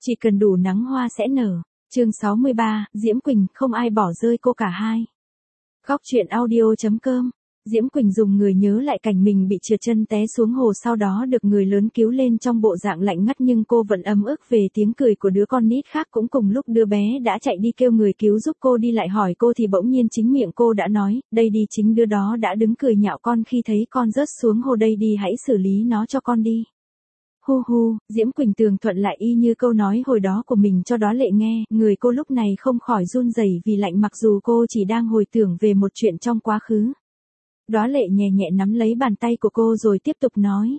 Chỉ cần đủ nắng hoa sẽ nở. Chương 63, Diễm Quỳnh, không ai bỏ rơi cô cả hai. Góc truyện audio.com. Diễm Quỳnh dùng người nhớ lại cảnh mình bị trượt chân té xuống hồ, sau đó được người lớn cứu lên trong bộ dạng lạnh ngắt, nhưng cô vẫn ấm ức về tiếng cười của đứa con nít khác. Cũng cùng lúc đứa bé đã chạy đi kêu người cứu giúp cô đi lại hỏi cô thì bỗng nhiên chính miệng cô đã nói, đây đi, chính đứa đó đã đứng cười nhạo con khi thấy con rớt xuống hồ, đây đi, hãy xử lý nó cho con đi. Hu hu, Diễm Quỳnh tường thuận lại y như câu nói hồi đó của mình cho Đóa Lệ nghe, người cô lúc này không khỏi run rẩy vì lạnh, mặc dù cô chỉ đang hồi tưởng về một chuyện trong quá khứ. Đóa Lệ nhẹ nhẹ nắm lấy bàn tay của cô rồi tiếp tục nói.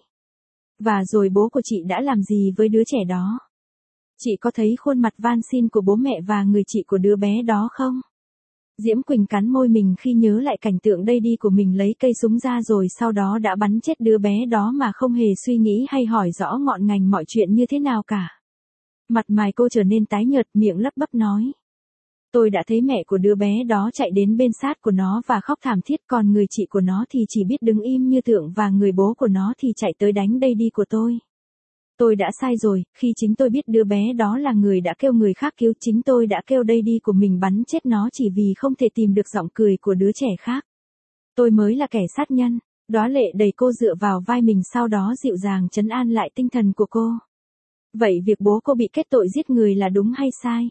Và rồi bố của chị đã làm gì với đứa trẻ đó? Chị có thấy khuôn mặt van xin của bố mẹ và người chị của đứa bé đó không? Diễm Quỳnh cắn môi mình khi nhớ lại cảnh tượng đây đi của mình lấy cây súng ra rồi sau đó đã bắn chết đứa bé đó mà không hề suy nghĩ hay hỏi rõ ngọn ngành mọi chuyện như thế nào cả. Mặt mày cô trở nên tái nhợt, miệng lắp bắp nói. Tôi đã thấy mẹ của đứa bé đó chạy đến bên sát của nó và khóc thảm thiết, còn người chị của nó thì chỉ biết đứng im như tượng, và người bố của nó thì chạy tới đánh đây đi của tôi. Tôi đã sai rồi, khi chính tôi biết đứa bé đó là người đã kêu người khác cứu, chính tôi đã kêu đây đi của mình bắn chết nó chỉ vì không thể tìm được giọng cười của đứa trẻ khác. Tôi mới là kẻ sát nhân. Đóa Lệ đẩy cô dựa vào vai mình, sau đó dịu dàng trấn an lại tinh thần của cô. Vậy việc bố cô bị kết tội giết người là đúng hay sai?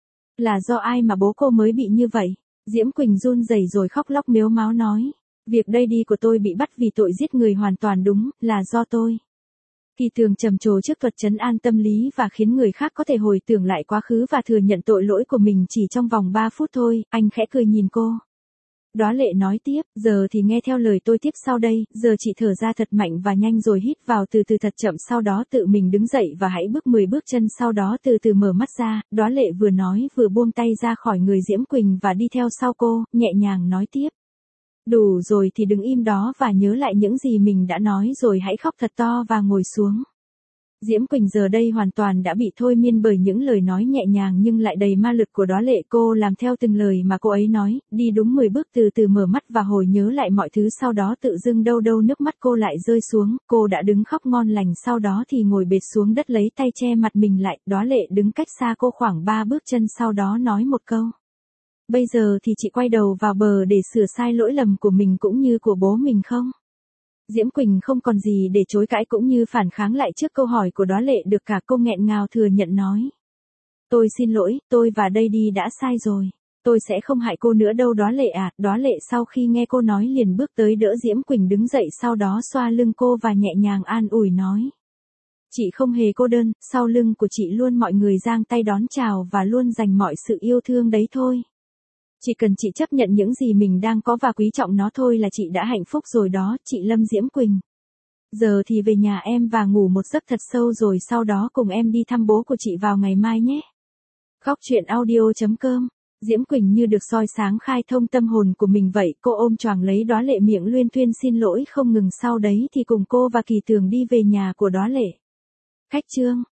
Là do ai mà bố cô mới bị như vậy? Diễm Quỳnh run rẩy rồi khóc lóc mếu máo nói. Việc đây đi của tôi bị bắt vì tội giết người hoàn toàn đúng, là do tôi. Kỳ Tường trầm trồ trước thuật trấn an tâm lý và khiến người khác có thể hồi tưởng lại quá khứ và thừa nhận tội lỗi của mình chỉ trong vòng 3 phút thôi, anh khẽ cười nhìn cô. Đóa Lệ nói tiếp, giờ thì nghe theo lời tôi tiếp sau đây, giờ chị thở ra thật mạnh và nhanh rồi hít vào từ từ thật chậm, sau đó tự mình đứng dậy và hãy bước 10 bước chân, sau đó từ từ mở mắt ra. Đóa Lệ vừa nói vừa buông tay ra khỏi người Diễm Quỳnh và đi theo sau cô, nhẹ nhàng nói tiếp. Đủ rồi thì đừng im đó và nhớ lại những gì mình đã nói rồi hãy khóc thật to và ngồi xuống. Diễm Quỳnh giờ đây hoàn toàn đã bị thôi miên bởi những lời nói nhẹ nhàng nhưng lại đầy ma lực của Đóa Lệ. Cô làm theo từng lời mà cô ấy nói, đi đúng 10 bước, từ từ mở mắt và hồi nhớ lại mọi thứ, sau đó tự dưng đâu đâu nước mắt cô lại rơi xuống. Cô đã đứng khóc ngon lành, sau đó thì ngồi bệt xuống đất lấy tay che mặt mình lại. Đóa Lệ đứng cách xa cô khoảng 3 bước chân, sau đó nói một câu. Bây giờ thì chị quay đầu vào bờ để sửa sai lỗi lầm của mình cũng như của bố mình không? Diễm Quỳnh không còn gì để chối cãi cũng như phản kháng lại trước câu hỏi của Đóa Lệ được cả, cô nghẹn ngào thừa nhận nói. Tôi xin lỗi, tôi và đây đi đã sai rồi. Tôi sẽ không hại cô nữa đâu Đóa Lệ à. Đóa Lệ sau khi nghe cô nói liền bước tới đỡ Diễm Quỳnh đứng dậy, sau đó xoa lưng cô và nhẹ nhàng an ủi nói. Chị không hề cô đơn, sau lưng của chị luôn mọi người giang tay đón chào và luôn dành mọi sự yêu thương đấy thôi. Chỉ cần chị chấp nhận những gì mình đang có và quý trọng nó thôi là chị đã hạnh phúc rồi đó, chị Lâm Diễm Quỳnh. Giờ thì về nhà em và ngủ một giấc thật sâu rồi sau đó cùng em đi thăm bố của chị vào ngày mai nhé. Góc truyện audio.com. Diễm Quỳnh như được soi sáng khai thông tâm hồn của mình vậy, cô ôm choàng lấy Đóa Lệ miệng luyên thuyên xin lỗi không ngừng, sau đấy thì cùng cô và Kỳ Tường đi về nhà của Đóa Lệ. Khách chương.